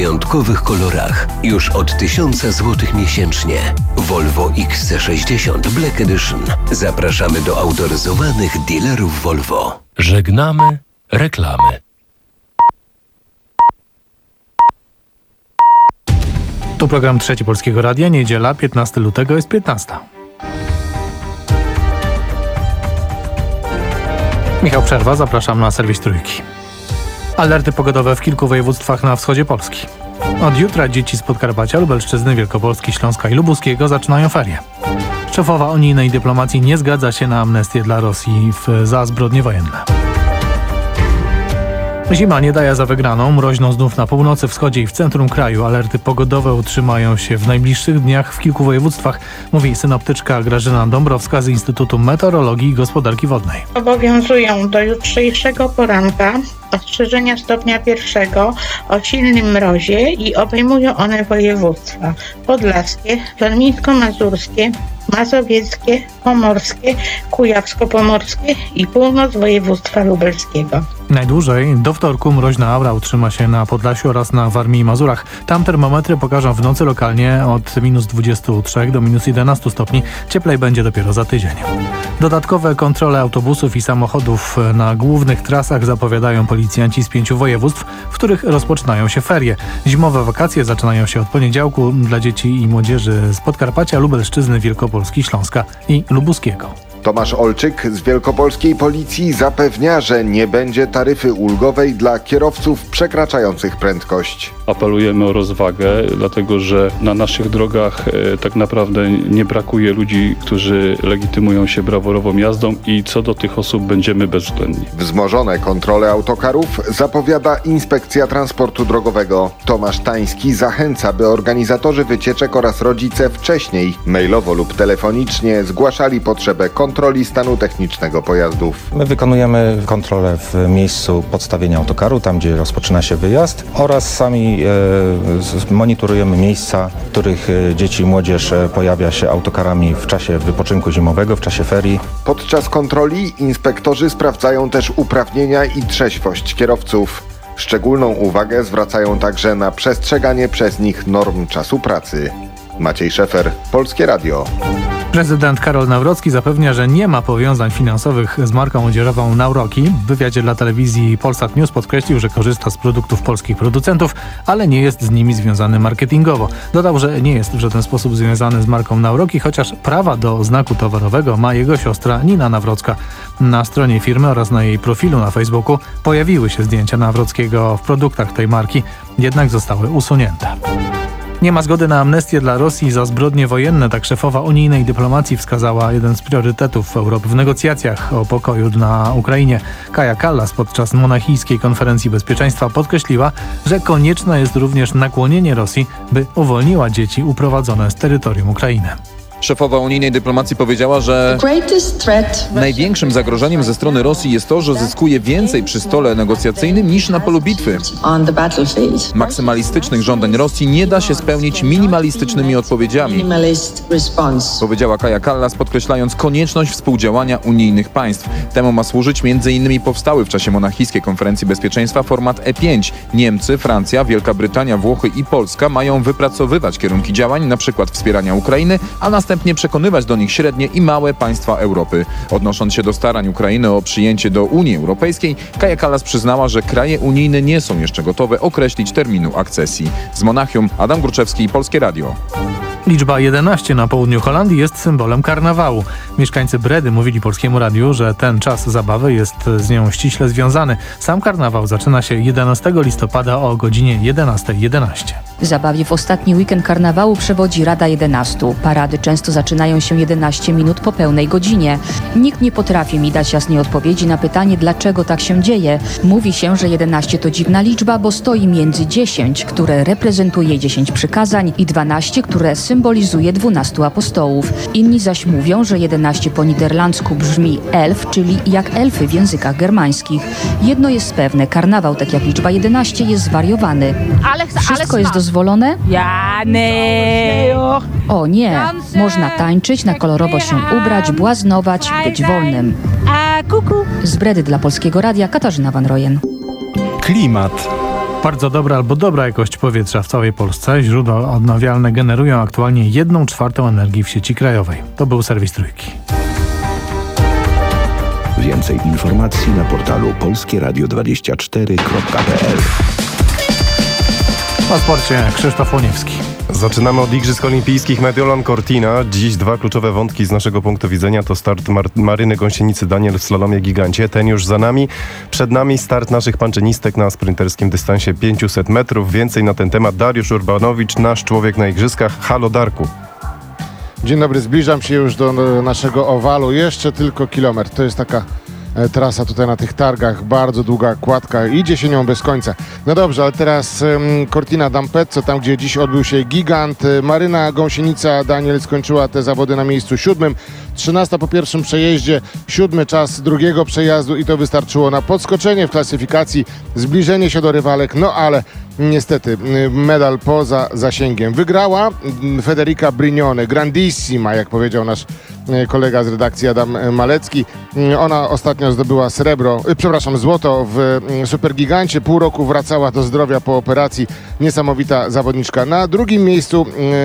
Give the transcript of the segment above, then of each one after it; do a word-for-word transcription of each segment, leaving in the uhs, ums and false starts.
W wyjątkowych kolorach już od tysiąca złotych miesięcznie. Volvo X C sześćdziesiąt Black Edition. Zapraszamy do autoryzowanych dealerów Volvo. Żegnamy reklamy. To program Trzeci Polskiego Radia, niedziela, piętnastego lutego, jest piętnasta. Michał Przerwa, zapraszam na serwis Trójki. Alerty pogodowe w kilku województwach na wschodzie Polski. Od jutra dzieci z Podkarpacia, Lubelszczyzny, Wielkopolski, Śląska i Lubuskiego zaczynają ferie. Szefowa unijnej dyplomacji nie zgadza się na amnestię dla Rosji w, za zbrodnie wojenne. Zima nie daje za wygraną. Mroźno znów na północy, wschodzie i w centrum kraju. Alerty pogodowe utrzymają się w najbliższych dniach w kilku województwach, mówi synoptyczka Grażyna Dąbrowska z Instytutu Meteorologii i Gospodarki Wodnej. Obowiązują do jutrzejszego poranka ostrzeżenia stopnia pierwszego o silnym mrozie i obejmują one województwa podlaskie, warmińsko-mazurskie, mazowieckie, pomorskie, kujawsko-pomorskie i północ województwa lubelskiego. Najdłużej do wtorku mroźna aura utrzyma się na Podlasiu oraz na Warmii i Mazurach. Tam termometry pokażą w nocy lokalnie od minus dwudziestu trzech do minus jedenastu stopni. Cieplej będzie dopiero za tydzień. Dodatkowe kontrole autobusów i samochodów na głównych trasach zapowiadają policjanci z pięciu województw, w których rozpoczynają się ferie. Zimowe wakacje zaczynają się od poniedziałku dla dzieci i młodzieży z Podkarpacia, Lubelszczyzny, Wielkopolski, Śląska i Lubuskiego. Tomasz Olczyk z Wielkopolskiej Policji zapewnia, że nie będzie taryfy ulgowej dla kierowców przekraczających prędkość. Apelujemy o rozwagę, dlatego że na naszych drogach e, tak naprawdę nie brakuje ludzi, którzy legitymują się brawurową jazdą i co do tych osób będziemy bezwzględni. Wzmożone kontrole autokarów zapowiada Inspekcja Transportu Drogowego. Tomasz Tański zachęca, by organizatorzy wycieczek oraz rodzice wcześniej, mailowo lub telefonicznie zgłaszali potrzebę kontroli kontroli stanu technicznego pojazdów. My wykonujemy kontrolę w miejscu podstawienia autokaru, tam gdzie rozpoczyna się wyjazd, oraz sami e, monitorujemy miejsca, w których dzieci i młodzież pojawia się autokarami w czasie wypoczynku zimowego, w czasie ferii. Podczas kontroli inspektorzy sprawdzają też uprawnienia i trzeźwość kierowców. Szczególną uwagę zwracają także na przestrzeganie przez nich norm czasu pracy. Maciej Szefer, Polskie Radio. Prezydent Karol Nawrocki zapewnia, że nie ma powiązań finansowych z marką odzieżową Nauroki. W wywiadzie dla telewizji Polsat News podkreślił, że korzysta z produktów polskich producentów, ale nie jest z nimi związany marketingowo. Dodał, że nie jest w żaden sposób związany z marką Nauroki, chociaż prawa do znaku towarowego ma jego siostra Nina Nawrocka. Na stronie firmy oraz na jej profilu na Facebooku pojawiły się zdjęcia Nawrockiego w produktach tej marki, jednak zostały usunięte. Nie ma zgody na amnestię dla Rosji za zbrodnie wojenne, tak szefowa unijnej dyplomacji wskazała jeden z priorytetów Europy w negocjacjach o pokoju na Ukrainie. Kaja Kallas podczas monachijskiej konferencji bezpieczeństwa podkreśliła, że konieczne jest również nakłonienie Rosji, by uwolniła dzieci uprowadzone z terytorium Ukrainy. Szefowa unijnej dyplomacji powiedziała, że największym zagrożeniem ze strony Rosji jest to, że zyskuje więcej przy stole negocjacyjnym niż na polu bitwy. Maksymalistycznych żądań Rosji nie da się spełnić minimalistycznymi odpowiedziami, powiedziała Kaja Kallas, podkreślając konieczność współdziałania unijnych państw. Temu ma służyć między innymi powstały w czasie monachijskiej konferencji bezpieczeństwa format E pięć. Niemcy, Francja, Wielka Brytania, Włochy i Polska mają wypracowywać kierunki działań, np. wspierania Ukrainy, a następnie przekonywać do nich średnie i małe państwa Europy. Odnosząc się do starań Ukrainy o przyjęcie do Unii Europejskiej, Kaja Kallas przyznała, że kraje unijne nie są jeszcze gotowe określić terminu akcesji. Z Monachium Adam Gruczewski, Polskie Radio. Liczba jedenaście na południu Holandii jest symbolem karnawału. Mieszkańcy Bredy mówili Polskiemu Radiu, że ten czas zabawy jest z nią ściśle związany. Sam karnawał zaczyna się jedenastego listopada o godzinie jedenasta jedenaście. Zabawie w ostatni weekend karnawału przewodzi Rada jedenastu. Parady często zaczynają się jedenaście minut po pełnej godzinie. Nikt nie potrafi mi dać jasnej odpowiedzi na pytanie, dlaczego tak się dzieje. Mówi się, że jedenaście to dziwna liczba, bo stoi między dziesięć, które reprezentuje dziesięć przykazań, i dwanaście, które symbolizuje dwunastu apostołów. Inni zaś mówią, że jedenaście po niderlandzku brzmi elf, czyli jak elfy w językach germańskich. Jedno jest pewne, karnawał, tak jak liczba jedenaście, jest zwariowany. Wszystko jest dozwolone? O nie, można tańczyć, na kolorowo się ubrać, błaznować, być wolnym. Z Bredy dla Polskiego Radia Katarzyna Van Rojen. Klimat. Bardzo dobra albo dobra jakość powietrza w całej Polsce. Źródła odnawialne generują aktualnie jedną czwartą energii w sieci krajowej. To był serwis Trójki. Więcej informacji na portalu polskie radio dwadzieścia cztery kropka p l. O sporcie Krzysztof Łoniewski. Zaczynamy od Igrzysk Olimpijskich Mediolan Cortina. Dziś dwa kluczowe wątki z naszego punktu widzenia to start Mar- Maryny Gąsienicy Daniel w slalomie gigancie. Ten już za nami. Przed nami start naszych panczenistek na sprinterskim dystansie pięćset metrów. Więcej na ten temat Dariusz Urbanowicz, nasz człowiek na Igrzyskach. Halo Darku. Dzień dobry, zbliżam się już do naszego owalu. Jeszcze tylko kilometr. To jest taka e, trasa tutaj na tych targach. Bardzo długa kładka. Idzie się nią bez końca. No dobrze, ale teraz um, Cortina d'Ampezzo, tam gdzie dziś odbył się gigant. Maryna Gąsienica Daniel skończyła te zawody na miejscu siódmym. trzynasta po pierwszym przejeździe, siódmy czas drugiego przejazdu i to wystarczyło na podskoczenie w klasyfikacji, zbliżenie się do rywalek, no ale niestety medal poza zasięgiem. Wygrała Federica Brignone, grandissima, jak powiedział nasz kolega z redakcji Adam Malecki. Ona ostatnio zdobyła srebro, przepraszam, złoto w supergigancie. Pół roku wracała do zdrowia po operacji. Niesamowita zawodniczka. Na drugim miejscu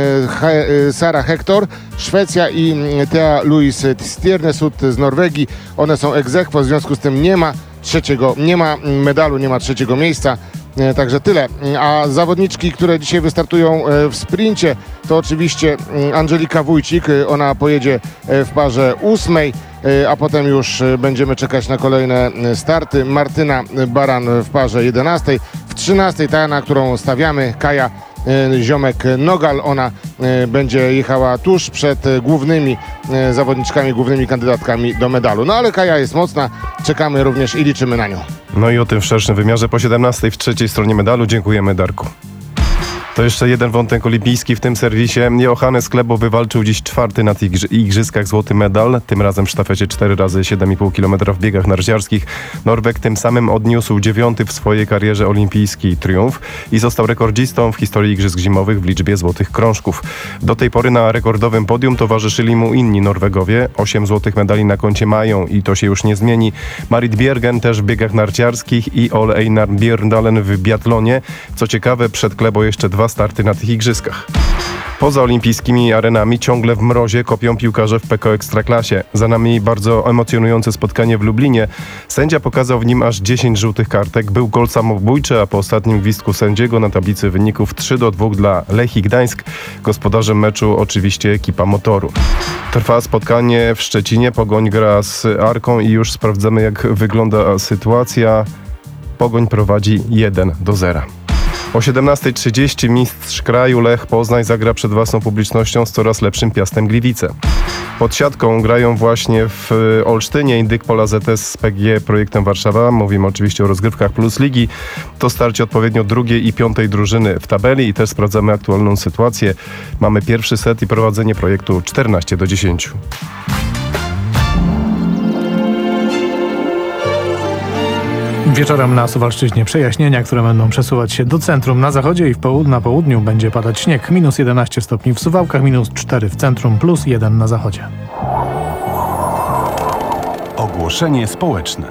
Sara Hector, Szwecja i Thea Louise Stiernesud z Norwegii. One są ex aequo, w związku z tym nie ma trzeciego, nie ma medalu, nie ma trzeciego miejsca. Także tyle. A zawodniczki, które dzisiaj wystartują w sprincie, to oczywiście Angelika Wójcik. Ona pojedzie w parze ósmej, a potem już będziemy czekać na kolejne starty. Martyna Baran w parze jedenastej. W trzynastej ta, na którą stawiamy, Kaja Ziomek-Nogal. Ona będzie jechała tuż przed głównymi zawodniczkami, głównymi kandydatkami do medalu. No ale Kaja jest mocna, czekamy również i liczymy na nią. No i o tym w szerszym wymiarze po siedemnastej w trzeciej stronie medalu. Dziękujemy, Darku. To jeszcze jeden wątek olimpijski w tym serwisie. Johannes Klebo wywalczył dziś czwarty na tych igrzyskach złoty medal, tym razem w sztafecie cztery razy siedem i pół kilometra w biegach narciarskich. Norweg tym samym odniósł dziewiąty w swojej karierze olimpijski triumf i został rekordzistą w historii igrzysk zimowych w liczbie złotych krążków. Do tej pory na rekordowym podium towarzyszyli mu inni Norwegowie. Osiem złotych medali na koncie mają i to się już nie zmieni. Marit Bjergen też w biegach narciarskich i Ole Einar Bjørndalen w biatlonie. Co ciekawe, przed Klebo jeszcze dwa starty na tych igrzyskach. Poza olimpijskimi arenami ciągle w mrozie kopią piłkarze w P K O Ekstraklasie. Za nami bardzo emocjonujące spotkanie w Lublinie. Sędzia pokazał w nim aż dziesięć żółtych kartek. Był gol samobójczy, a po ostatnim gwizdku sędziego na tablicy wyników trzy do dwóch dla Lechii Gdańsk. Gospodarzem meczu oczywiście ekipa Motoru. Trwa spotkanie w Szczecinie. Pogoń gra z Arką i już sprawdzamy, jak wygląda sytuacja. Pogoń prowadzi jeden do zera. O siedemnasta trzydzieści mistrz kraju Lech Poznań zagra przed własną publicznością z coraz lepszym Piastem Gliwice. Pod siatką grają właśnie w Olsztynie Indyk Pola Z S z P G Projektem Warszawa. Mówimy oczywiście o rozgrywkach Plus Ligi. To starcie odpowiednio drugiej i piątej drużyny w tabeli i też sprawdzamy aktualną sytuację. Mamy pierwszy set i prowadzenie projektu czternaście do dziesięciu. Wieczorem na Suwalszczyźnie przejaśnienia, które będą przesuwać się do centrum. Na zachodzie i w połud- na południu będzie padać śnieg. Minus jedenaście stopni w Suwałkach, minus cztery w centrum, plus jeden na zachodzie. Ogłoszenie społeczne.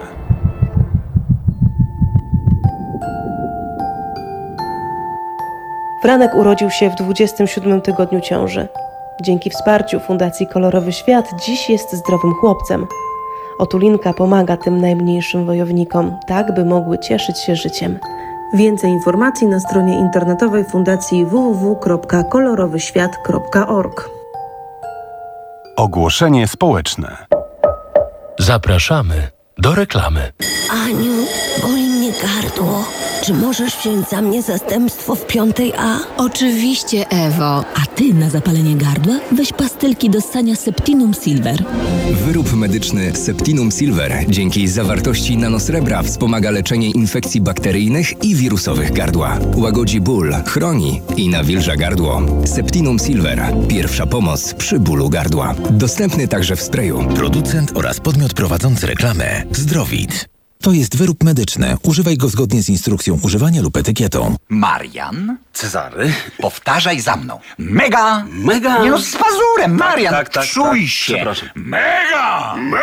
Franek urodził się w dwudziestym siódmym tygodniu ciąży. Dzięki wsparciu Fundacji Kolorowy Świat dziś jest zdrowym chłopcem. Otulinka pomaga tym najmniejszym wojownikom, tak by mogły cieszyć się życiem. Więcej informacji na stronie internetowej Fundacji w w w kropka kolorowy świat kropka org. Ogłoszenie społeczne. Zapraszamy do reklamy. Aniu, boli mnie gardło. Czy możesz wziąć za mnie zastępstwo w piątej A? Oczywiście, Ewo. A ty na zapalenie gardła weź pastylki do ssania Septinum Silver. Wyrób medyczny Septinum Silver dzięki zawartości nanosrebra wspomaga leczenie infekcji bakteryjnych i wirusowych gardła. Łagodzi ból, chroni i nawilża gardło. Septinum Silver. Pierwsza pomoc przy bólu gardła. Dostępny także w sprayu. Producent oraz podmiot prowadzący reklamę Zdrowit. To jest wyrób medyczny. Używaj go zgodnie z instrukcją używania lub etykietą. Marian, Cezary, powtarzaj za mną. Mega! Mega! Nie no, z pazurem, Marian, tak, tak, czuj tak, się. Przepraszam. Mega! Mega!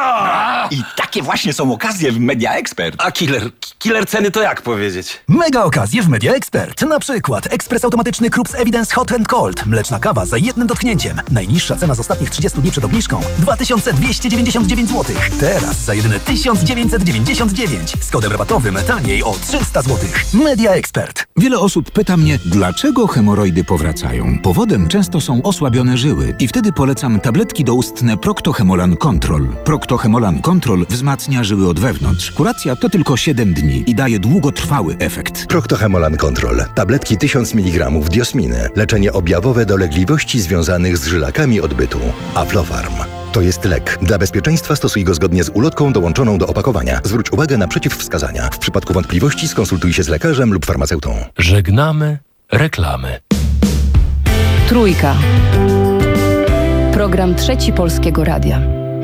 I takie właśnie są okazje w Media Expert. A killer, killer ceny to jak powiedzieć? Mega okazje w Media Expert. Na przykład ekspres automatyczny Krups Evidence Hot and Cold. Mleczna kawa za jednym dotknięciem. Najniższa cena z ostatnich trzydziestu dni przed obniżką dwa tysiące dwieście dziewięćdziesiąt dziewięć złotych. Teraz za jedyne tysiąc dziewięćset dziewięćdziesiąt dziewięć. Z kodem rabatowym taniej o trzysta złotych. Media Expert. Wiele osób pyta mnie, dlaczego hemoroidy powracają. Powodem często są osłabione żyły i wtedy polecam tabletki doustne Procto-Hemolan Control. Procto-Hemolan Control wzmacnia żyły od wewnątrz. Kuracja to tylko siedem dni i daje długotrwały efekt. Procto-Hemolan Control. Tabletki tysiąc miligramów diosminy. Leczenie objawowe dolegliwości związanych z żylakami odbytu. Aflofarm. To jest lek. Dla bezpieczeństwa stosuj go zgodnie z ulotką dołączoną do opakowania. Zwróć uwagę na przeciwwskazania. W przypadku wątpliwości skonsultuj się z lekarzem lub farmaceutą. Żegnamy reklamy. Trójka. Program Trzeci Polskiego Radia.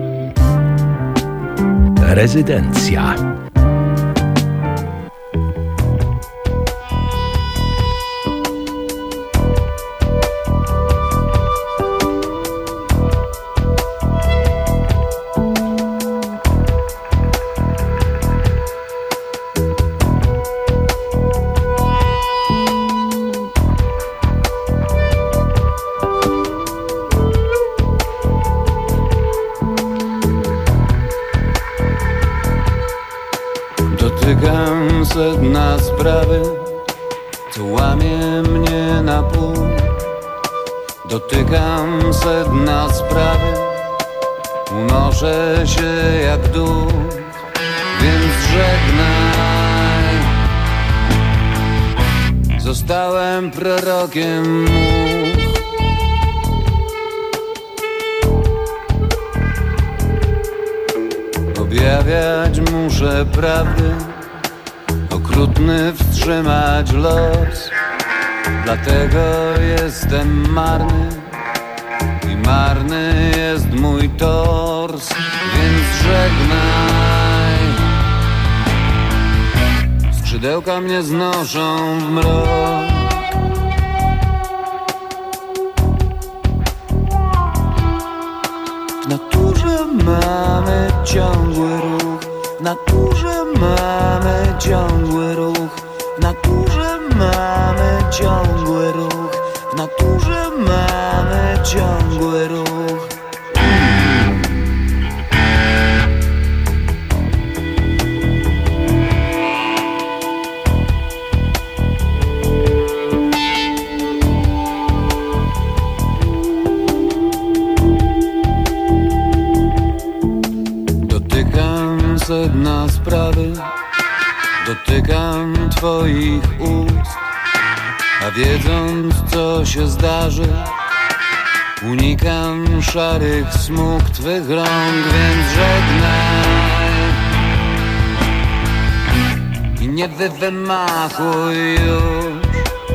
Rezydencja. Dotykam sedna sprawy, co łamie mnie na pół. Dotykam sedna sprawy, unoszę się jak duch, więc żegnaj. Zostałem prorokiem much. Objawiać muszę prawdy, okrutny wstrzymać los. Dlatego jestem marny i marny jest mój tors, więc żegnaj. Skrzydełka mnie znoszą w mrok. W naturze mamy ciągły ruch, w naturze mamy ciągły ruch, w naturze mamy ciągły ruch, w naturze mamy ciągły ruch. Dotykam sedna sprawy, dotykam twoich ust, a wiedząc co się zdarzy, unikam szarych smug twych rąk, więc żegnaj i nie wywymachuj już.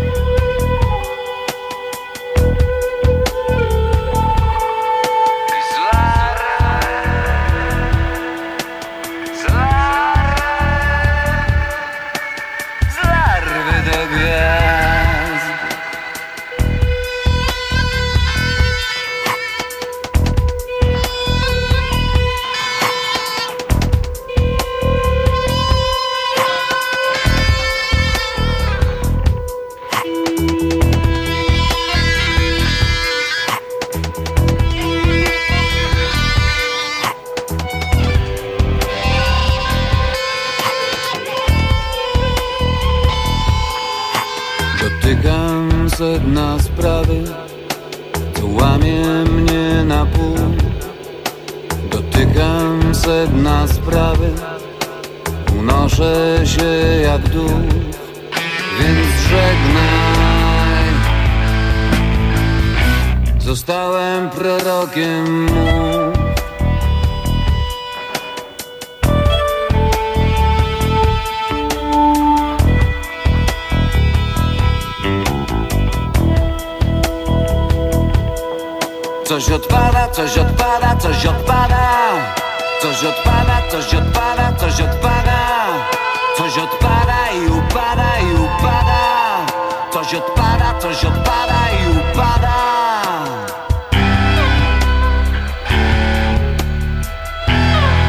Dotykam sedna sprawy, co łamie mnie na pół. Dotykam sedna sprawy, unoszę się jak duch, więc żegnaj. Zostałem prorokiem mu. Coś odpada, coś odpada, coś odpada. Coś odpada, coś odpada, coś odpada. Coś odpada i upada, i upada. Coś odpada, coś odpada i upada.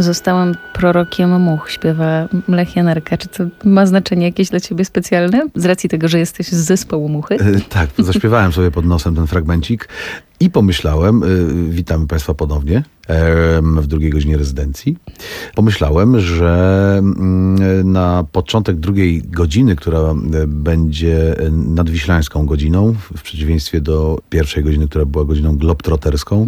Zostałam prorokiem much, śpiewa Lech Janerka. Czy to ma znaczenie jakieś dla ciebie specjalne? Z racji tego, że jesteś z zespołu Muchy? E, tak, zaśpiewałem sobie pod nosem ten fragmencik i pomyślałem, y, witamy Państwa ponownie y, w drugiej godzinie rezydencji. Pomyślałem, że y, na początek drugiej godziny, która y, będzie nadwiślańską godziną, w przeciwieństwie do pierwszej godziny, która była godziną globtroterską,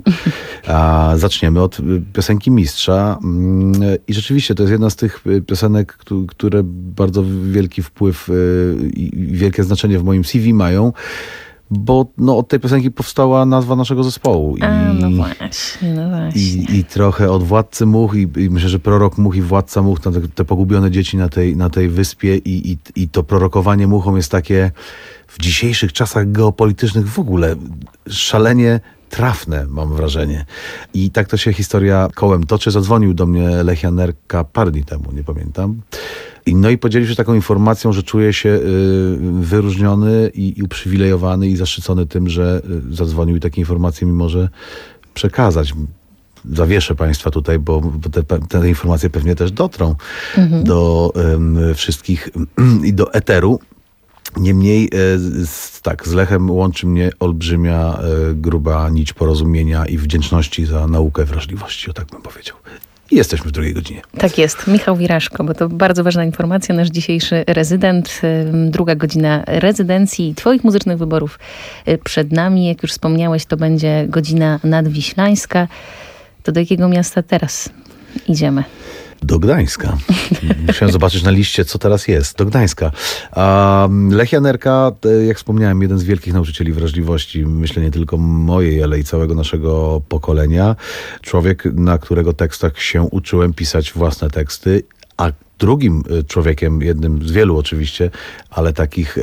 a zaczniemy od y, piosenki Mistrza. Y, I rzeczywiście to jest jedna z tych piosenek, k- które bardzo wielki wpływ y, i wielkie znaczenie w moim C V mają. Bo no, od tej piosenki powstała nazwa naszego zespołu. I, A, no właśnie, no właśnie. I, i trochę od Władcy Much, i, i myślę, że Prorok Much i Władca Much, te, te pogubione dzieci na tej, na tej wyspie i, i, i to prorokowanie muchom jest takie w dzisiejszych czasach geopolitycznych w ogóle szalenie trafne, mam wrażenie. I tak to się historia kołem toczy. Zadzwonił do mnie Lech Janerka parę dni temu, nie pamiętam. I no i podzielił się taką informacją, że czuje się y, wyróżniony i, i uprzywilejowany i zaszczycony tym, że y, zadzwonił i takie informacje mi może przekazać. Zawieszę Państwa tutaj, bo, bo te, te informacje pewnie też dotrą mhm. do y, wszystkich y, i do eteru. Niemniej y, z, tak, z Lechem łączy mnie olbrzymia, y, gruba nić porozumienia i wdzięczności za naukę wrażliwości, o tak bym powiedział. I jesteśmy w drugiej godzinie. Tak jest. Michał Wiraszko, bo to bardzo ważna informacja. Nasz dzisiejszy rezydent. Druga godzina rezydencji i twoich muzycznych wyborów przed nami. Jak już wspomniałeś, to będzie godzina nadwiślańska. To do jakiego miasta teraz idziemy? Do Gdańska. Musiałem zobaczyć na liście, co teraz jest. Do Gdańska. A Lech Janerka, jak wspomniałem, jeden z wielkich nauczycieli wrażliwości, myślę nie tylko mojej, ale i całego naszego pokolenia. Człowiek, na którego tekstach się uczyłem pisać własne teksty, a drugim człowiekiem, jednym z wielu oczywiście, ale takich,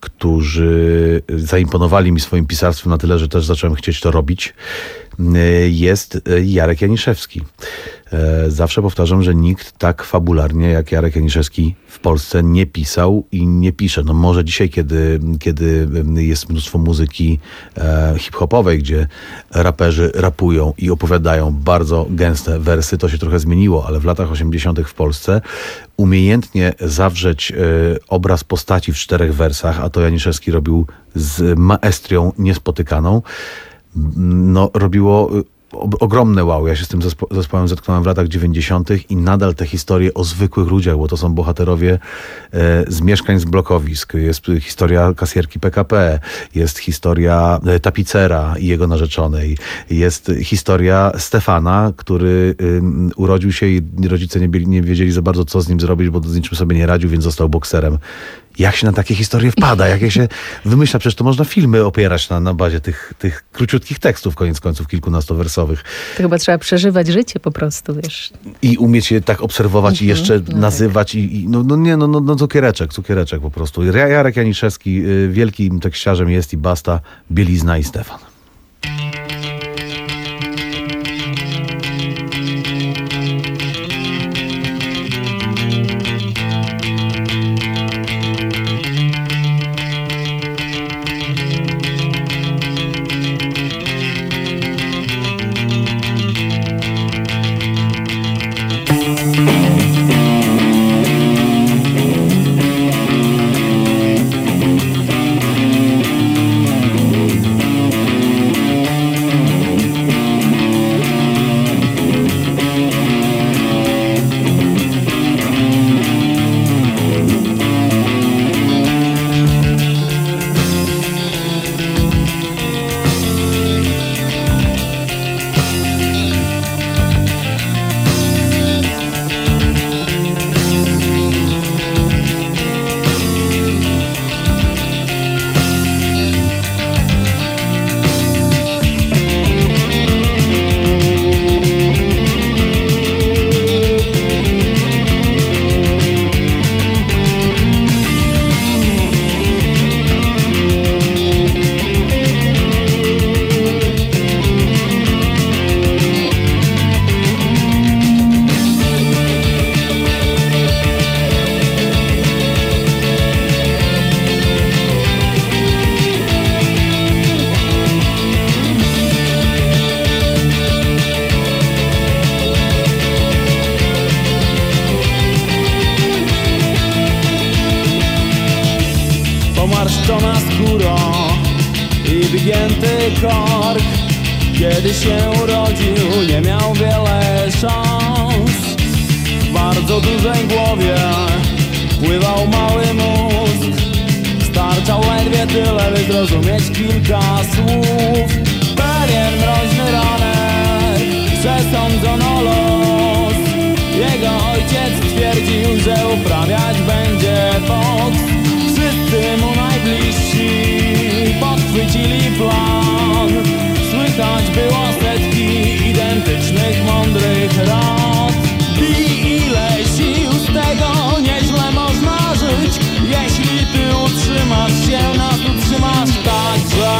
którzy zaimponowali mi swoim pisarstwem na tyle, że też zacząłem chcieć to robić, jest Jarek Janiszewski. Zawsze powtarzam, że nikt tak fabularnie jak Jarek Janiszewski w Polsce nie pisał i nie pisze. No może dzisiaj, kiedy, kiedy jest mnóstwo muzyki e, hip-hopowej, gdzie raperzy rapują i opowiadają bardzo gęste wersy, to się trochę zmieniło, ale w latach osiemdziesiątych w Polsce umiejętnie zawrzeć e, obraz postaci w czterech wersach, a to Janiszewski robił z maestrią niespotykaną, no robiło ogromne wow. Ja się z tym zespo- zespołem zetknąłem w latach dziewięćdziesiątych i nadal te historie o zwykłych ludziach, bo to są bohaterowie e, z mieszkań, z blokowisk. Jest historia kasjerki P K P, jest historia e, tapicera i jego narzeczonej, jest historia Stefana, który e, urodził się i rodzice nie, byli, nie wiedzieli za bardzo, co z nim zrobić, bo z niczym sobie nie radził, więc został bokserem. Jak się na takie historie wpada, jak je się wymyśla, przecież to można filmy opierać na, na bazie tych, tych króciutkich tekstów, koniec końców kilkunastowersowych. To chyba trzeba przeżywać życie po prostu, wiesz. I umieć je tak obserwować mhm, i jeszcze no nazywać. I, i, no, no nie, no, no, no cukiereczek, cukiereczek po prostu. Jarek Janiszewski wielkim tekściarzem jest i basta, Bielizna i Stefan. pomarszczona skóra i wygięty kork. Kiedy się urodził, nie miał wiele szans. W bardzo dużej głowie pływał mały mózg. Starczał ledwie tyle, by zrozumieć kilka słów. Pewien mroźny ranek przesądzono los. Jego ojciec twierdził, że uprawiać będzie boks. Wszyscy mu najbliżsi podchwycili plan. Słychać było setki identycznych mądrych rad. I ile sił z tego nieźle można żyć, jeśli ty utrzymasz się, nas utrzymasz także.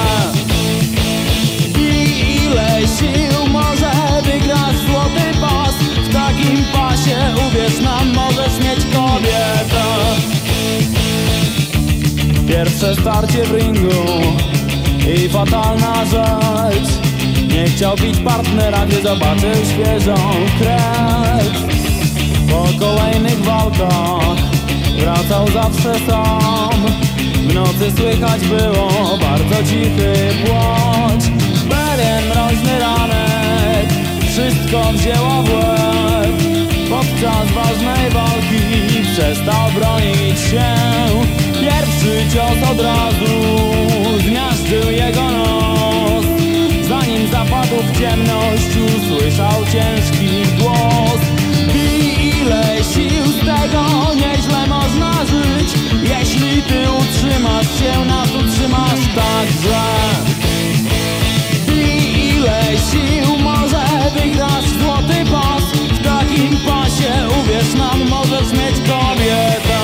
I ile sił może wygrać złoty pas, w takim pasie uwierz nam, możesz mieć kobietę. Pierwsze starcie w ringu i fatalna rzecz. Nie chciał bić partnera, gdy zobaczył świeżą krew. Po kolejnych walkach wracał zawsze sam. W nocy słychać było bardzo cichy płacz. Pewien mroźny ranek wszystko wzięło w łeb. Podczas ważnej walki przestał bronić się. Pierwszy cios od razu zmiażdżył jego nos. Zanim zapadł w ciemność, usłyszał ciężki głos. I ile sił z tego nieźle można żyć, jeśli ty utrzymasz się, nas utrzymasz także. I ile sił może wygrać złoty pas, w takim pasie uwierz nam, możesz mieć kobietę.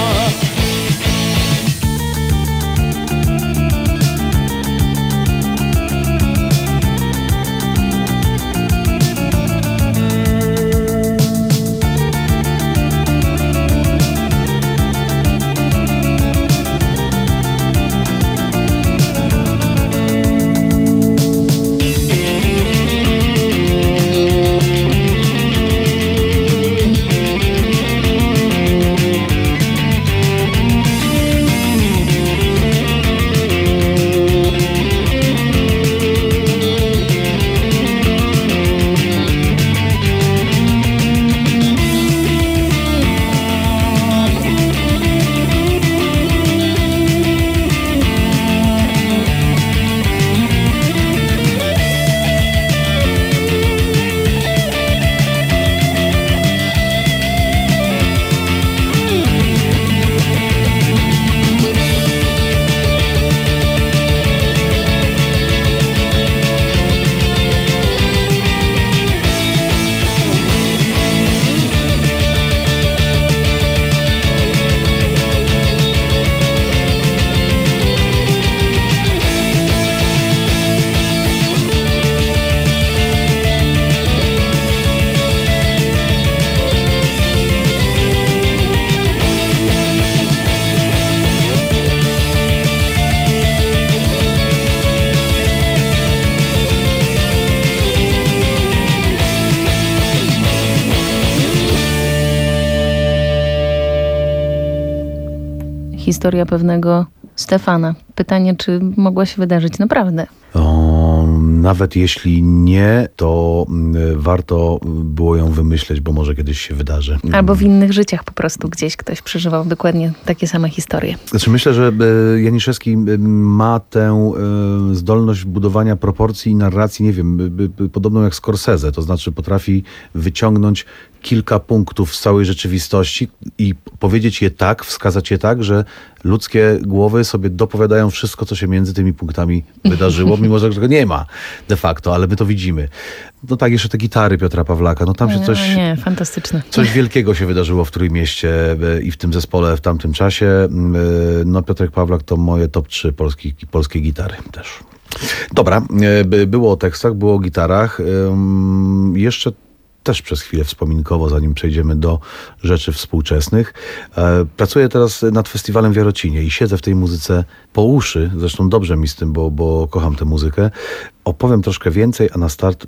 Historia pewnego Stefana. Pytanie, czy mogła się wydarzyć naprawdę? O, nawet jeśli nie, to y, warto było ją wymyśleć, bo może kiedyś się wydarzy. Albo w innych życiach po prostu gdzieś ktoś przeżywał dokładnie takie same historie. Znaczy myślę, że y, Janiszewski y, ma tę y, zdolność budowania proporcji i narracji, nie wiem, y, y, podobną jak Scorsese. To znaczy potrafi wyciągnąć kilka punktów z całej rzeczywistości i powiedzieć je tak, wskazać je tak, że ludzkie głowy sobie dopowiadają wszystko, co się między tymi punktami wydarzyło, mimo że tego nie ma de facto, ale my to widzimy. No tak, jeszcze te gitary Piotra Pawlaka, no tam się coś... Nie, nie, fantastyczne. Coś wielkiego się wydarzyło w Trójmieście i w tym zespole w tamtym czasie. No Piotrek Pawlak to moje top trzy polskie, polskie gitary też. Dobra, było o tekstach, było o gitarach. Jeszcze też przez chwilę wspominkowo, zanim przejdziemy do rzeczy współczesnych. Pracuję teraz nad festiwalem w Jarocinie i siedzę w tej muzyce po uszy. Zresztą dobrze mi z tym, bo, bo kocham tę muzykę. Opowiem troszkę więcej, a na start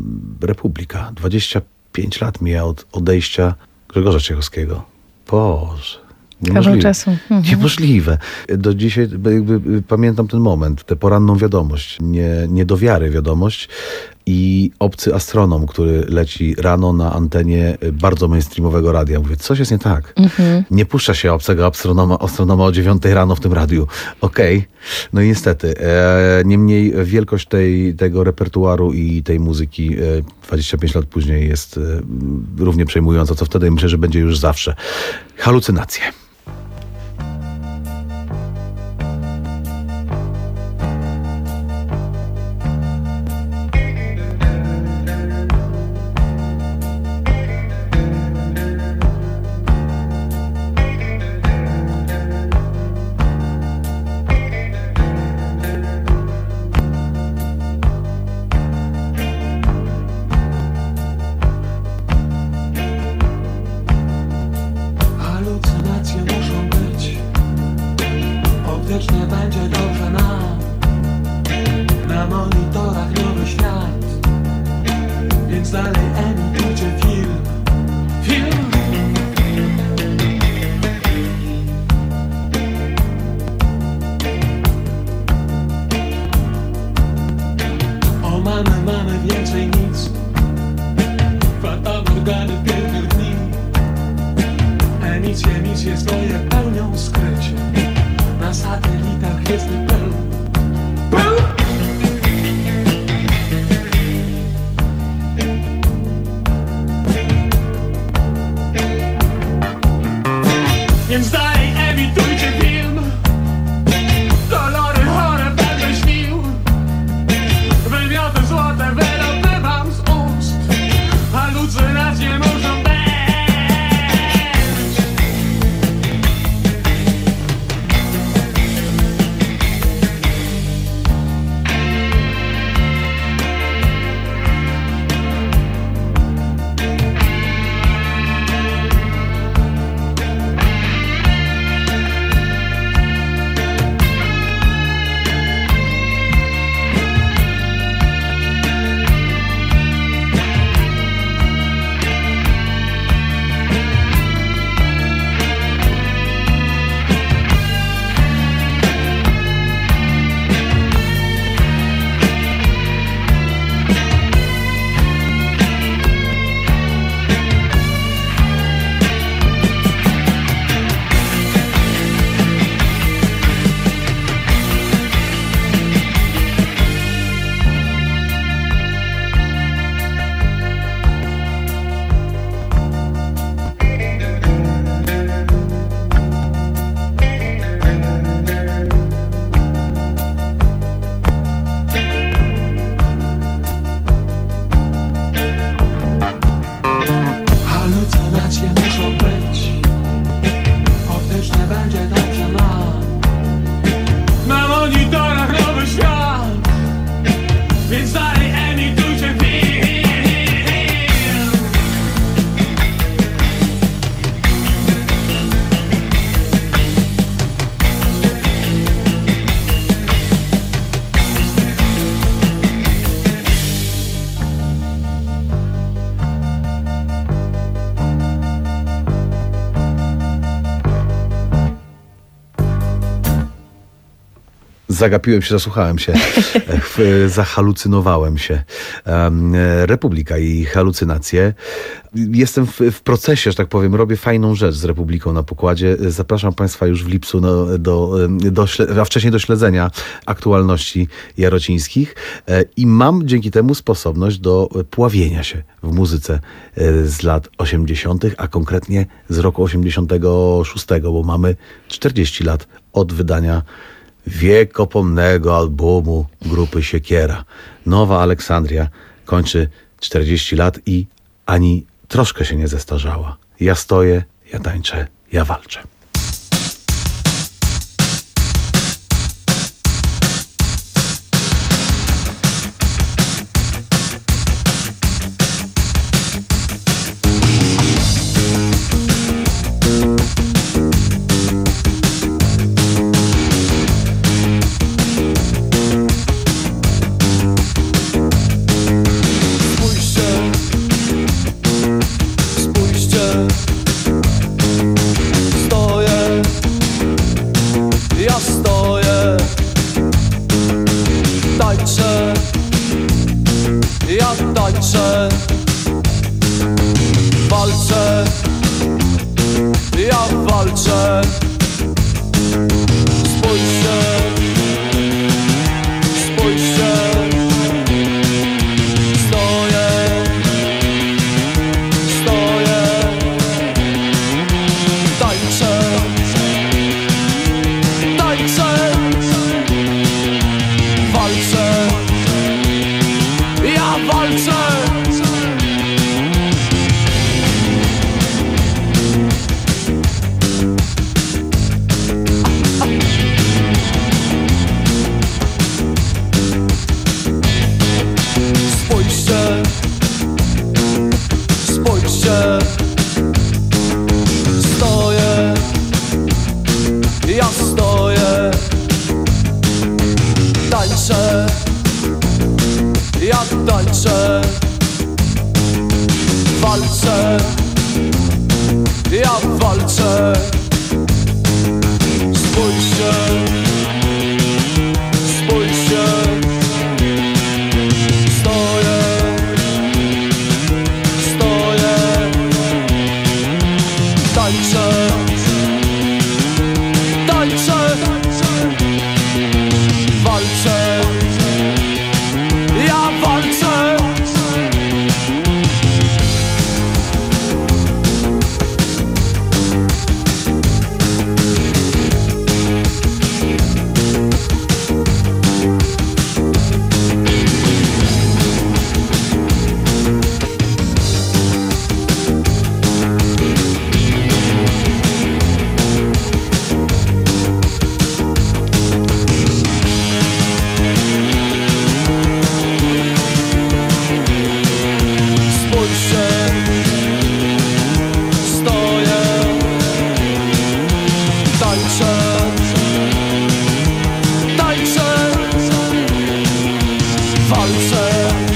Republika. dwadzieścia pięć lat mija od odejścia Grzegorza Ciechowskiego. Boże. Kawał czasu. Mhm. Niemożliwe. Do dzisiaj jakby pamiętam ten moment, tę poranną wiadomość, nie, nie do wiary wiadomość i obcy astronom, który leci rano na antenie bardzo mainstreamowego radia. Mówię, coś jest nie tak. Mhm. Nie puszcza się obcego astronoma, astronoma o dziewiątej rano w tym radiu. Okej. Okay. No i niestety. E, niemniej wielkość tej, tego repertuaru i tej muzyki e, dwadzieścia pięć lat później jest e, równie przejmująca, co wtedy. Myślę, że będzie już zawsze. Halucynacje. Halucynacje muszą być, optycznie będzie dobrze nam. Na monitorach nowy świat, więc dalej emitujcie film. Film. O mamy, mamy więcej nic, fatamorgany pięknych dni. Emisje, emisje swoje pełnią skrycie na satelitach gwiezdny pełn. Więc dalej emitujcie film. Kolory chore będę śnił, wymioty złote wyroby wam z ust. Halucynacje muszą być. Halucynacje muszą być, optycznie będzie dobrze nam. Na monitorach nowy świat, więc dalej emitujcie film. Zagapiłem się, zasłuchałem się, zahalucynowałem się. Republika i halucynacje. Jestem w, w procesie, że tak powiem, robię fajną rzecz z Republiką na pokładzie. Zapraszam Państwa już w lipcu no, do, do, a wcześniej do śledzenia aktualności jarocińskich i mam dzięki temu sposobność do pławienia się w muzyce z lat osiemdziesiątych, a konkretnie z roku osiemdziesiątego szóstego, bo mamy czterdzieści lat od wydania wiekopomnego albumu grupy Siekiera. Nowa Aleksandria kończy czterdzieści lat i ani troszkę się nie zestarzała. Ja stoję, ja tańczę, ja walczę. Spójrzcie, walczę, tańczę, walczę,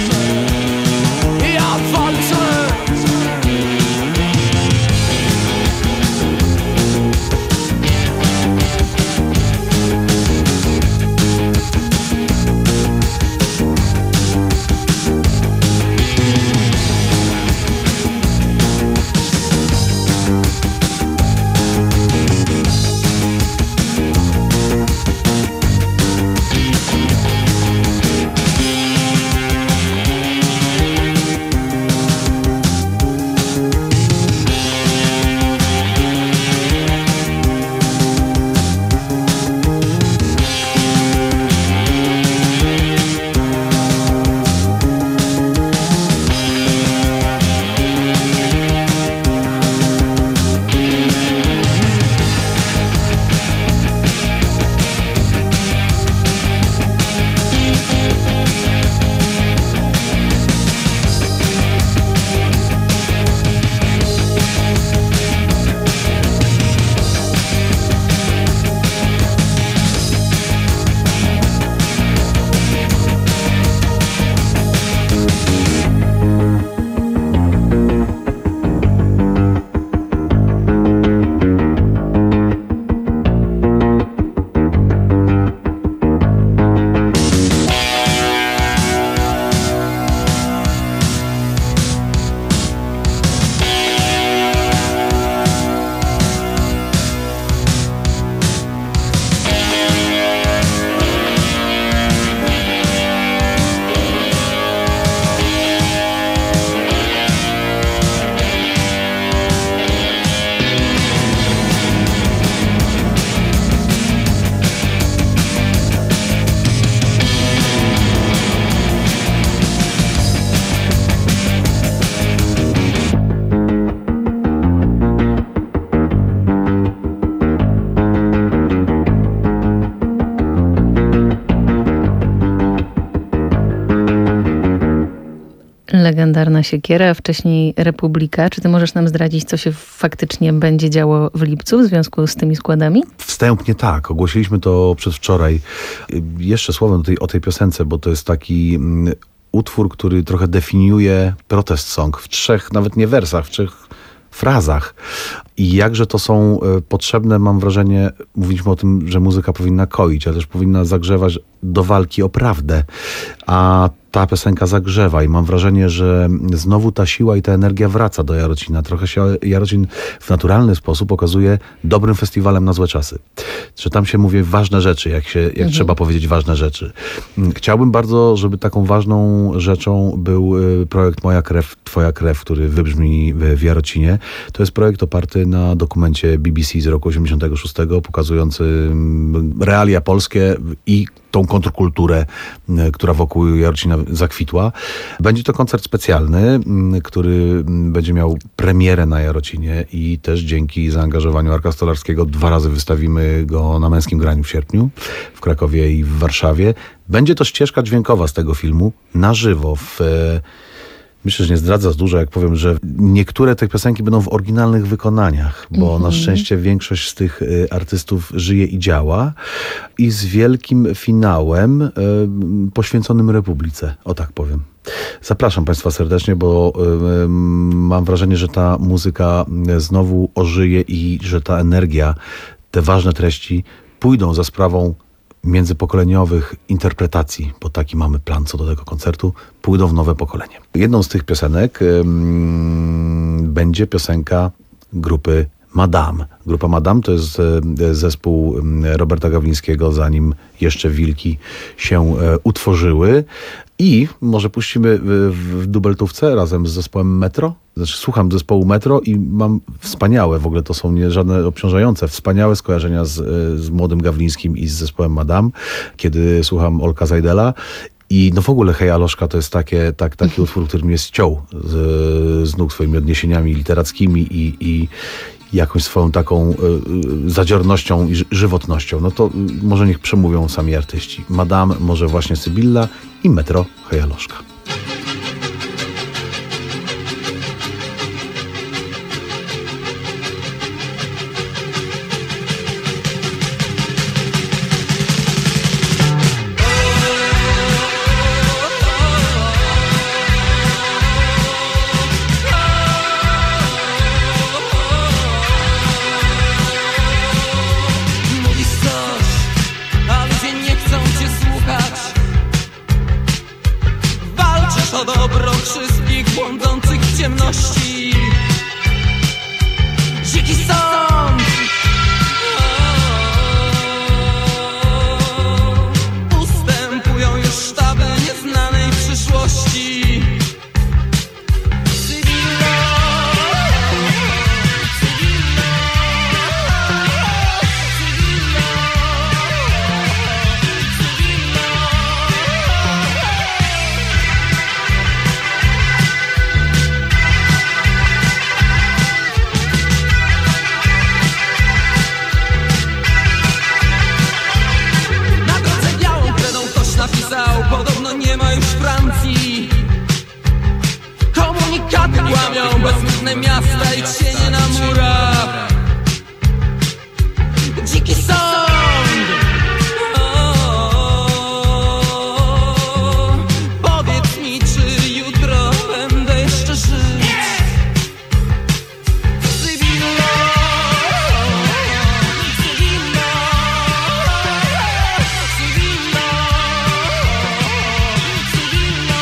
ja walczę. Legendarna Siekiera, wcześniej Republika. Czy ty możesz nam zdradzić, co się faktycznie będzie działo w lipcu w związku z tymi składami? Wstępnie tak. Ogłosiliśmy to przedwczoraj. Jeszcze słowem o tej, o tej piosence, bo to jest taki mm, utwór, który trochę definiuje protest song w trzech, nawet nie wersach, w trzech frazach. I jakże to są e, potrzebne, mam wrażenie, mówiliśmy o tym, że muzyka powinna koić, ale też powinna zagrzewać do walki o prawdę. A ta piosenka zagrzewa i mam wrażenie, że znowu ta siła i ta energia wraca do Jarocina. Trochę się Jarocin w naturalny sposób okazuje dobrym festiwalem na złe czasy. Że tam się mówi ważne rzeczy, jak, się, jak mhm. trzeba powiedzieć ważne rzeczy. Chciałbym bardzo, żeby taką ważną rzeczą był projekt Moja krew, twoja krew, który wybrzmi w Jarocinie. To jest projekt oparty na dokumencie B B C z roku osiemdziesiątego szóstego, pokazujący realia polskie i tą kontrkulturę, która wokół Jarocina zakwitła. Będzie to koncert specjalny, który będzie miał premierę na Jarocinie i też dzięki zaangażowaniu Arka Stolarskiego dwa razy wystawimy go na Męskim Graniu w sierpniu, w Krakowie i w Warszawie. Będzie to ścieżka dźwiękowa z tego filmu na żywo w... Myślę, że nie zdradza za dużo, jak powiem, że niektóre te piosenki będą w oryginalnych wykonaniach, bo mm-hmm. na szczęście większość z tych y, artystów żyje i działa i z wielkim finałem y, poświęconym Republice, o tak powiem. Zapraszam Państwa serdecznie, bo y, mam wrażenie, że ta muzyka znowu ożyje i że ta energia, te ważne treści pójdą za sprawą międzypokoleniowych interpretacji, bo taki mamy plan co do tego koncertu, pójdą w nowe pokolenie. Jedną z tych piosenek ym, będzie piosenka grupy Madame. Grupa Madame to jest zespół Roberta Gawlińskiego, zanim jeszcze Wilki się utworzyły. I może puścimy w dubeltówce razem z zespołem Metro. Znaczy słucham zespołu Metro i mam wspaniałe, w ogóle to są nie żadne obciążające, wspaniałe skojarzenia z, z młodym Gawlińskim i z zespołem Madame, kiedy słucham Olka Zajdela. I no w ogóle Hej Aloszka to jest takie, tak, taki utwór, który mnie ściął z, z nóg swoimi odniesieniami literackimi i, i jakąś swoją taką y, zadziornością i żywotnością. No to y, może niech przemówią sami artyści. Madame, może właśnie Sybilla i Metro Hej Aloszka. Czarne miasta i cienie na murach. Dziki sąd. O, powiedz mi, czy jutro będę jeszcze żyć. Cywilno, cywilno, cywilno, cywilno.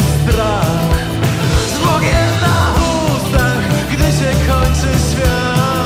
Zwłokiem na ustach, gdy się kończy świat.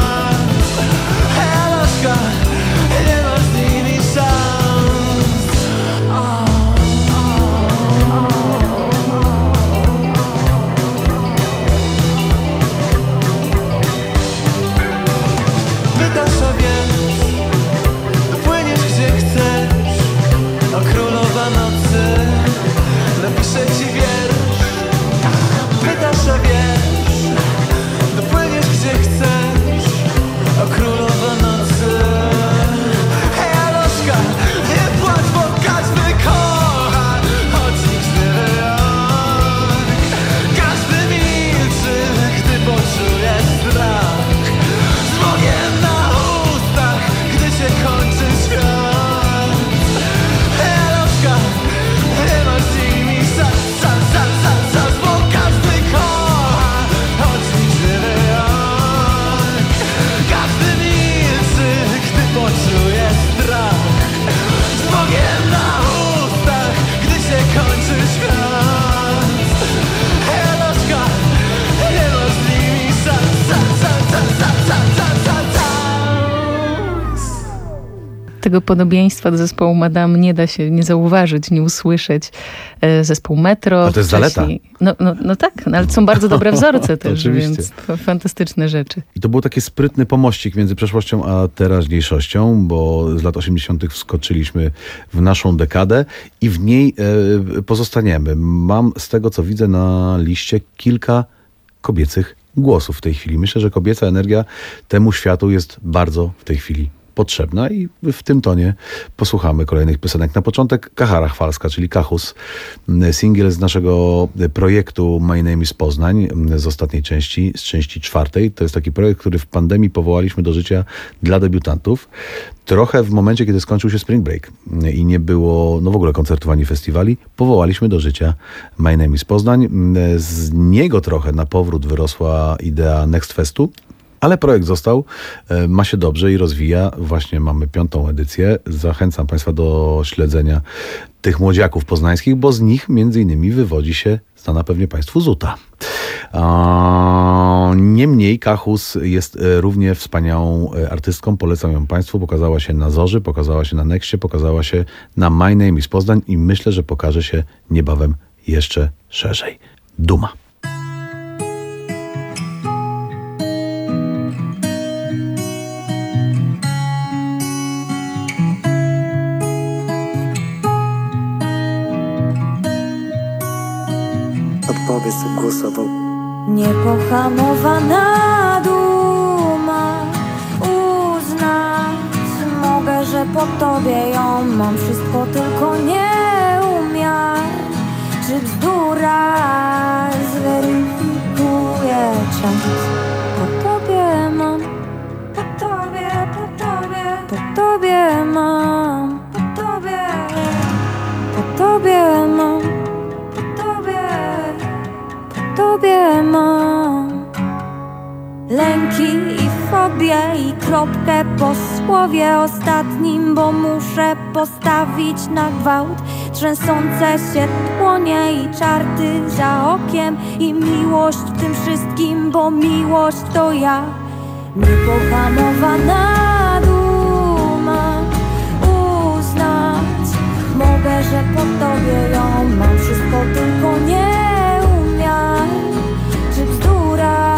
Tego podobieństwa do zespołu Madame nie da się nie zauważyć, nie usłyszeć. Zespół Metro. A to jest wcześniej... zaleta. No, no, no tak, no, ale to są bardzo dobre wzorce też, Oczywiście. Więc to fantastyczne rzeczy. I to był taki sprytny pomościk między przeszłością a teraźniejszością, bo z lat osiemdziesiątych wskoczyliśmy w naszą dekadę i w niej e, pozostaniemy. Mam z tego, co widzę na liście, kilka kobiecych głosów w tej chwili. Myślę, że kobieca energia temu światu jest bardzo w tej chwili potrzebna i w tym tonie posłuchamy kolejnych piosenek. Na początek Kachara Chwalska, czyli Kachus, singiel z naszego projektu My Name is Poznań z ostatniej części, z części czwartej. To jest taki projekt, który w pandemii powołaliśmy do życia dla debiutantów. Trochę w momencie, kiedy skończył się Spring Break i nie było no w ogóle koncertów ani festiwali, powołaliśmy do życia My Name is Poznań. Z niego trochę na powrót wyrosła idea Next Festu, ale projekt został, ma się dobrze i rozwija. Właśnie mamy piątą edycję. Zachęcam Państwa do śledzenia tych młodziaków poznańskich, bo z nich między innymi wywodzi się znana pewnie Państwu Zuta. Niemniej Kachus jest równie wspaniałą artystką. Polecam ją Państwu. Pokazała się na Zorzy, pokazała się na Nexcie, pokazała się na My Name is Poznań i myślę, że pokaże się niebawem jeszcze szerzej. Duma. Odpowiedz głosowo. Niepohamowana duma, uznać mogę, że po tobie ją mam, wszystko tylko nie umiar. Czy bzdura zweryfikuje czas? Po tobie mam, po tobie, po tobie, po tobie mam, po tobie, po tobie mam. Tobie mam lęki i fobie i kropkę po słowie ostatnim, bo muszę postawić na gwałt trzęsące się dłonie i czarty za okiem i miłość w tym wszystkim, bo miłość to ja. Niepohamowana duma, uznać mogę, że po tobie ją mam, wszystko tylko nie. Czy bzdura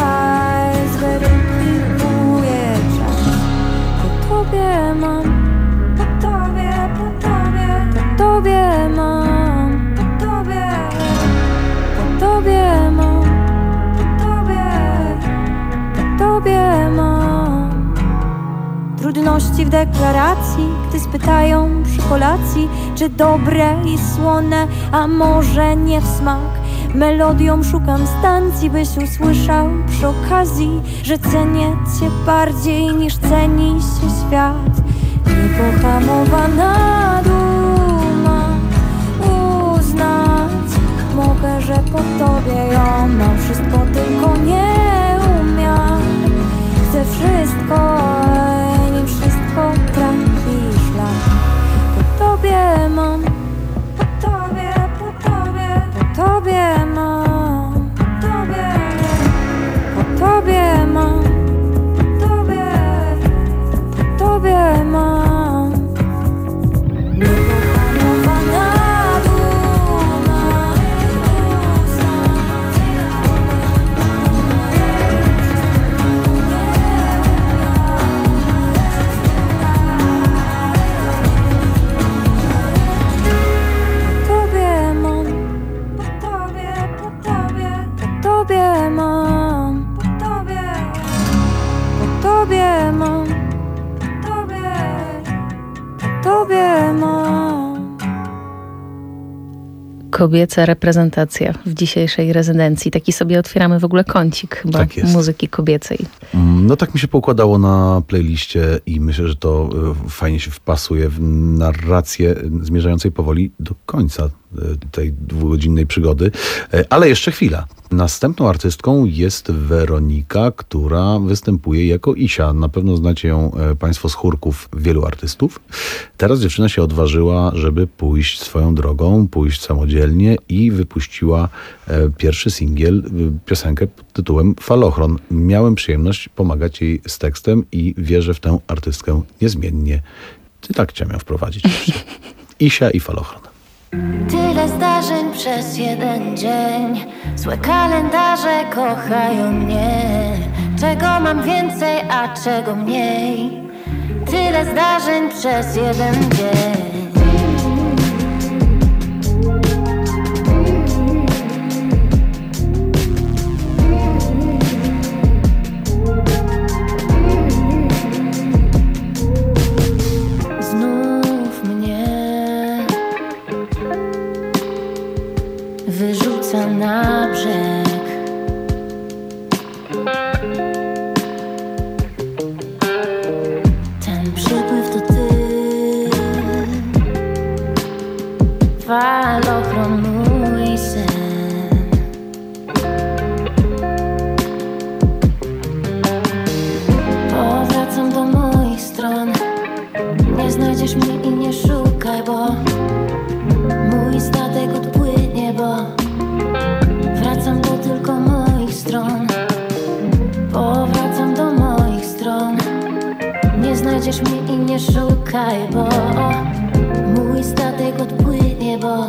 zweryfikuje czas? Po tobie mam, po tobie, po tobie, po tobie mam, po tobie, po tobie mam, po tobie, po tobie mam. Trudności w deklaracji, gdy spytają przy kolacji, czy dobre i słone, a może nie w smak. Melodią szukam stacji, byś usłyszał przy okazji, że cenię cię bardziej niż ceni się świat. Niepohamowana duma, uznać mogę, że po tobie ją mam, wszystko tylko nie umiar. Chcę wszystko, nim wszystko trafi szlak. Po tobie mam, po tobie, po tobie, po tobie mam, po tobie, po tobie mam, po tobie, po tobie mam. Niepohamowana duma, Kobieca reprezentacja w dzisiejszej rezydencji. Taki sobie otwieramy w ogóle kącik chyba Tak jest. muzyki kobiecej. No tak mi się poukładało na playliście i myślę, że to y, fajnie się wpasuje w narrację zmierzającej powoli do końca y, tej dwugodzinnej przygody. Y, ale jeszcze chwila. Następną artystką jest Weronika, która występuje jako Isia. Na pewno znacie ją y, Państwo z chórków wielu artystów. Teraz dziewczyna się odważyła, żeby pójść swoją drogą, pójść samodzielnie i wypuściła y, pierwszy singiel, y, piosenkę pod tytułem Falochron. Miałem przyjemność pomagać jej z tekstem i wierzę w tę artystkę niezmiennie. I tak cię miał wprowadzić jeszcze. Isia i falochron. Tyle zdarzeń przez jeden dzień. Złe kalendarze kochają mnie. Czego mam więcej, a czego mniej. Tyle zdarzeń przez jeden dzień. Znów mnie wyrzuca na brzeg. Ten przypływ to ty, falochron mój sen. Powracam do moich stron. Nie znajdziesz mnie i nie szukaj, bo mój statek odpłynie, bo wracam do tylko moich stron. Powracam do moich stron. Nie znajdziesz mnie i nie szukaj, bo mój statek odpłynie, bo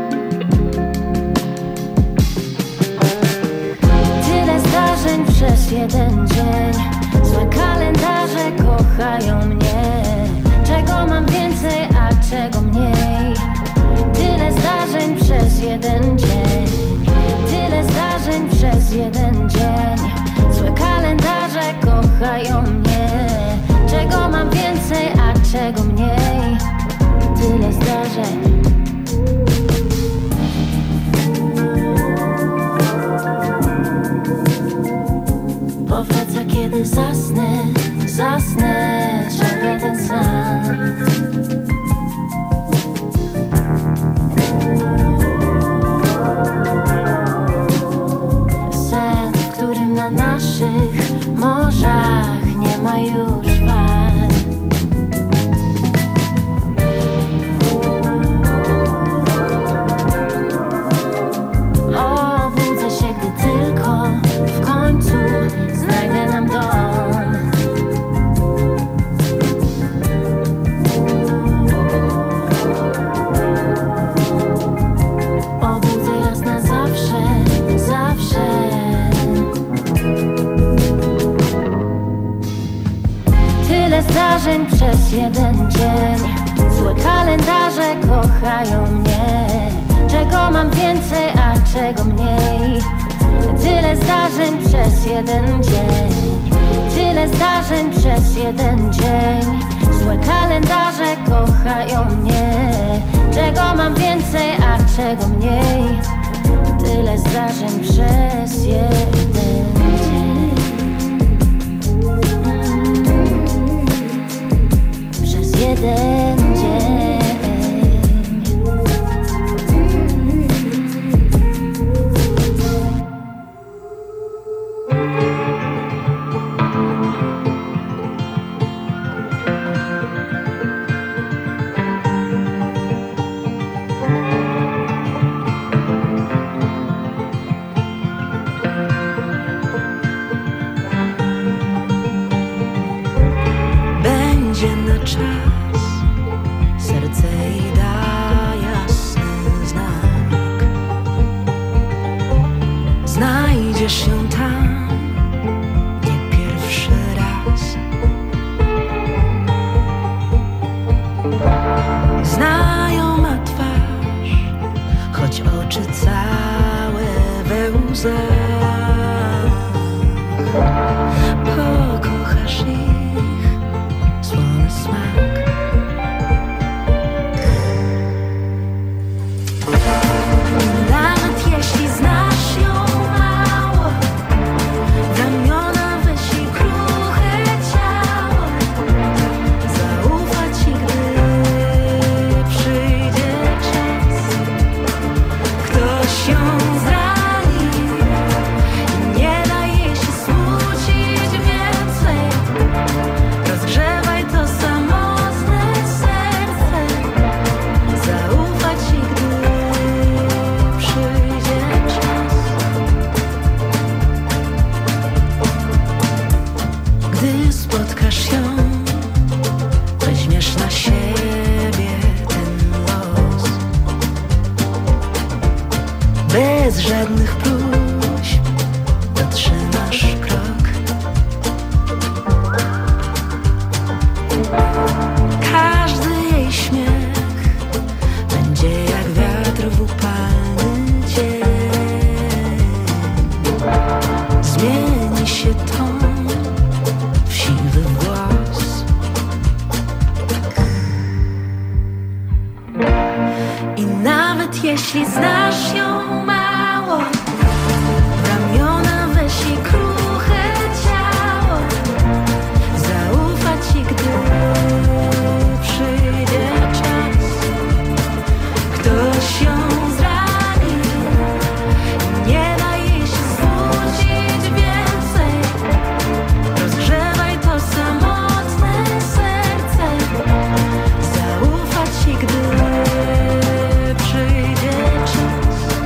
tyle zdarzeń przez jeden dzień. Złe kalendarze kochają mnie. Czego mam więcej, a czego mniej. Tyle zdarzeń przez jeden dzień. Tyle zdarzeń przez jeden dzień. Złe kalendarze kochają mnie. Czego mam więcej, a czego mniej. Tyle zdarzeń. Powraca kiedy zasnę, zasnę, ciągle ten sam. Sen, w którym na naszych morzach nie ma już fal. Obudzę się, gdy tylko w końcu znajdę nam dom. Obudzę raz na zawsze, zawsze. Tyle zdarzeń przez jeden dzień. Złe kalendarze kochają mnie. Czego mam więcej, a czego mniej. Tyle zdarzeń przez jeden dzień. Tyle zdarzeń przez jeden dzień. Złe kalendarze kochają mnie. Czego mam więcej, a czego mniej. Tyle zdarzeń przez jeden dzień. Mm. Przez jeden dzień. Będzie na czas, serce jej da jasny znak. Znajdziesz się tam, nie pierwszy raz. Znajoma twarz, choć oczy całe we łzach. Pokochasz ich słony smak. Nawet jeśli znasz ją mało, w ramiona weź jej kruche ciało. Zaufać ci, gdy przyjdzie czas. Ktoś ją zrani i nie da jej się smucić więcej. Rozgrzewaj to samotne serce. Zaufać ci, gdy przyjdzie czas. Gdy spotkasz ją, weźmiesz na dla siebie ten los. Bez żadnych próśb dotrzymasz krok. Każdy jej śmiech będzie jak wiatr w upalny dzień. Zmieni się ton w siwy włos. I nawet jeśli znasz ją mało, w ramiona weź jej kruche ciało. Zaufać ci, gdy przyjdzie czas. Ktoś ją zrani, nie da jej się zwrócić więcej. Rozgrzewaj to samotne serce. Zaufać ci, gdy przyjdzie czas.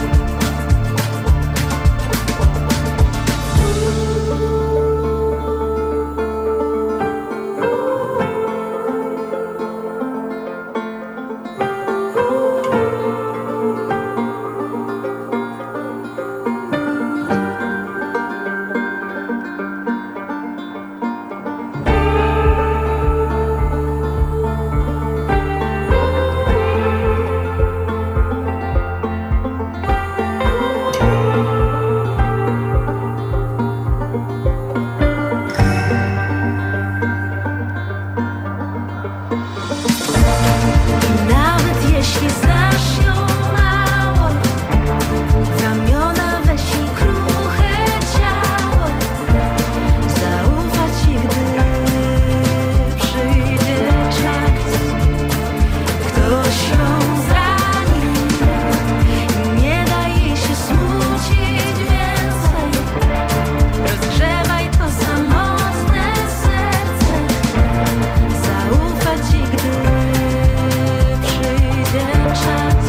Nawet jeśli znasz ją mało, w ramiona weź jej kruche ciało. Zaufać ci, gdy przyjdzie czas. Ktoś ją zrani, nie da jej się smucić więcej. Rozgrzewaj to samotne serce. Zaufać ci, gdy przyjdzie czas.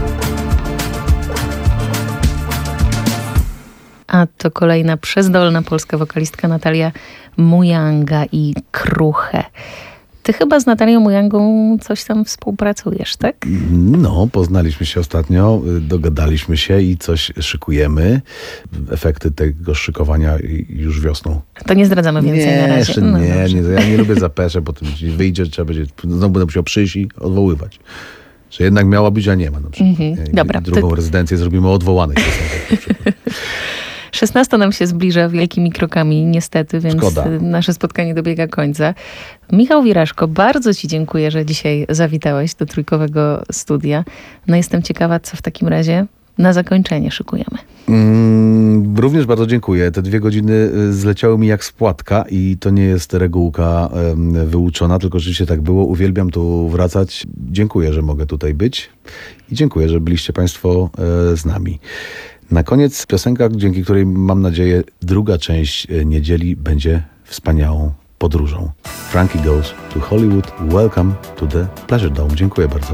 A to kolejna przezdolna polska wokalistka Natalia Mujanga i Kruche. Ty chyba z Natalią Mujangą coś tam współpracujesz, tak? No, poznaliśmy się ostatnio, dogadaliśmy się i coś szykujemy. Efekty tego szykowania już wiosną. To nie zdradzamy więcej nie, na razie. Jeszcze No nie, dobrze. nie, ja nie lubię zapeszę, bo to wyjdzie, trzeba będzie, znowu będę musiał przyjść i odwoływać. Że jednak miała być, a nie ma na przykład. Mhm, I dobra, drugą to- rezydencję zrobimy o odwołanych piosenkach. szesnasta nam się zbliża wielkimi krokami, niestety, więc Szkoda. y, nasze spotkanie dobiega końca. Michał Wiraszko, bardzo ci dziękuję, że dzisiaj zawitałeś do Trójkowego Studia. No jestem ciekawa, co w takim razie na zakończenie szykujemy. Mm, również bardzo dziękuję. Te dwie godziny y, zleciały mi jak z płatka i to nie jest regułka em, wyuczona, tylko rzeczywiście tak było. Uwielbiam tu wracać. Dziękuję, że mogę tutaj być i dziękuję, że byliście państwo e, z nami. Na koniec piosenka, dzięki której mam nadzieję druga część e, niedzieli będzie wspaniałą podróżą. Frankie Goes to Hollywood. Welcome to the Pleasure Dome. Dziękuję bardzo.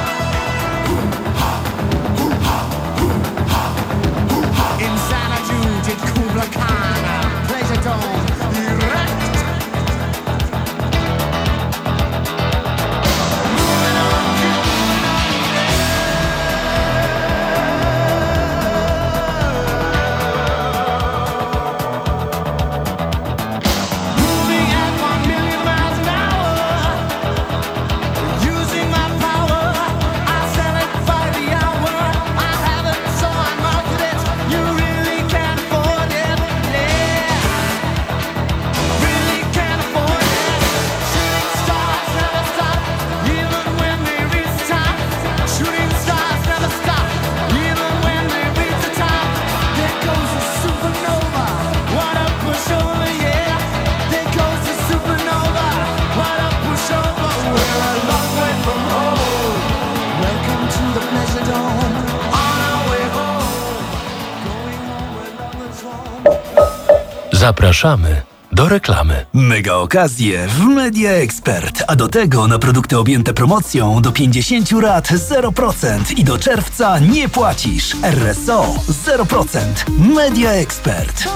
Inside I do Zapraszamy do reklamy. Mega okazje w Media Expert, a do tego na produkty objęte promocją do pięćdziesiąt rat zero procent i do czerwca nie płacisz. R S O zero procent. Media Expert.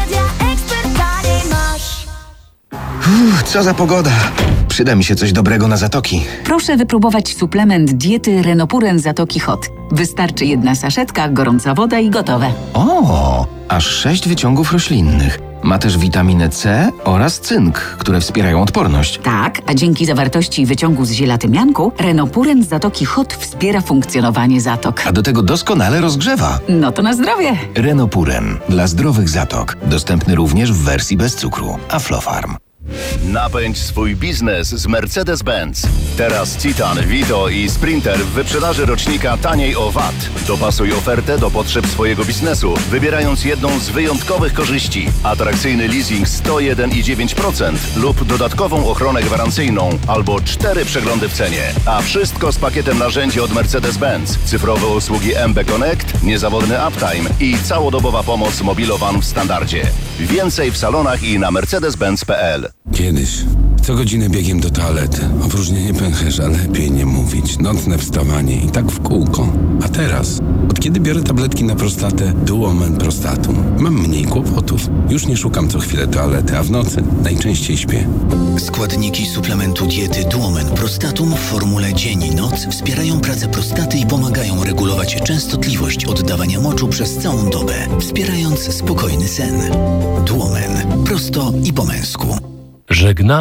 Uff, co za pogoda. Przyda mi się coś dobrego na zatoki. Proszę wypróbować suplement diety Renopuren Zatoki Hot. Wystarczy jedna saszetka, gorąca woda i gotowe. O, aż sześć wyciągów roślinnych. Ma też witaminę C oraz cynk, które wspierają odporność. Tak, a dzięki zawartości wyciągu z ziela tymianku Renopuren Zatoki Hot wspiera funkcjonowanie zatok. A do tego doskonale rozgrzewa. No to na zdrowie. Renopuren dla zdrowych zatok. Dostępny również w wersji bez cukru. Aflofarm. Napędź swój biznes z Mercedes-Benz. Teraz Citan, Vito i Sprinter w wyprzedaży rocznika taniej o V A T. Dopasuj ofertę do potrzeb swojego biznesu, wybierając jedną z wyjątkowych korzyści. Atrakcyjny leasing sto jeden i dziewięć procent lub dodatkową ochronę gwarancyjną albo cztery przeglądy w cenie. A wszystko z pakietem narzędzi od Mercedes-Benz. Cyfrowe usługi M B Connect, niezawodny uptime i całodobowa pomoc mobilowan w standardzie. Więcej w salonach i na mercedes benz kropka p l. Kiedyś co godzinę biegiem do toalety. Opróżnienie pęcherza, lepiej nie mówić. Nocne wstawanie i tak w kółko. A teraz, od kiedy biorę tabletki na prostatę Duomen Prostatum, mam mniej kłopotów. Już nie szukam co chwilę toalety, a w nocy najczęściej śpię. Składniki suplementu diety Duomen Prostatum w formule dzień i noc wspierają pracę prostaty i pomagają regulować częstotliwość oddawania moczu przez całą dobę, wspierając spokojny sen. Duomen. Prosto i po męsku. Żegnamy.